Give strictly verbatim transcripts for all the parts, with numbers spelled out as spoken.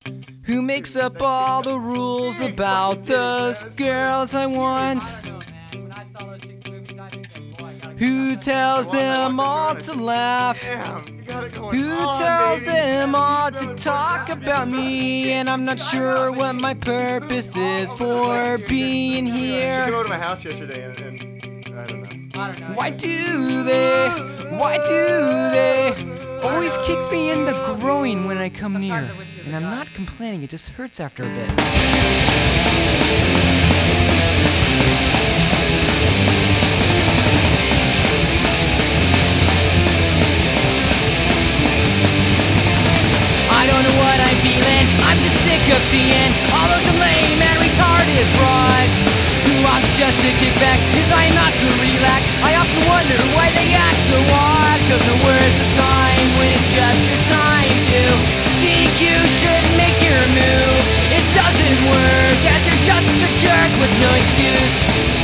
Who makes up all the rules about those girls I want? Who tells them all to laugh? Who tells them all to talk about me? And I'm not sure what my purpose is for being She here. came over to my house yesterday, and, and I don't know. Why do they? Why do they always kick me in the groin when I come near? And I'm not complaining, it just hurts after a bit. I don't know what I'm feeling, I'm just sick of seeing all those lame and retarded frauds who wants just to kick back, cause I'm not so relaxed. I often wonder why they act so odd, cause the worst of time when it's just your time to think you should make your move. It doesn't work as you're just a jerk with no excuse.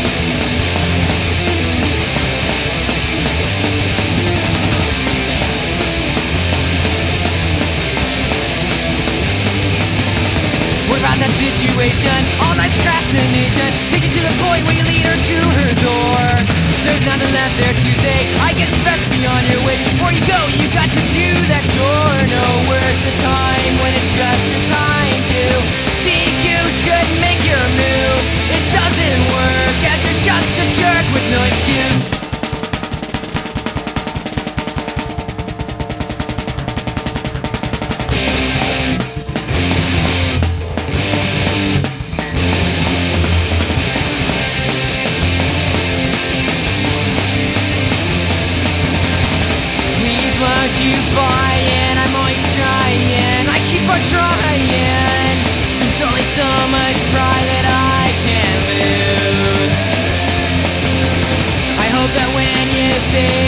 What about that situation? All night procrastination takes you to the point where you lead her to her door. There's nothing left there to say, I guess best be on your way. Before you go, you got to do that chore. No worse a time when it's just your time to think you should make your move. It doesn't work as you're just a jerk with no excuse. What you buying? I'm always trying. I keep on trying. There's only so much pride that I can lose. I hope that when you say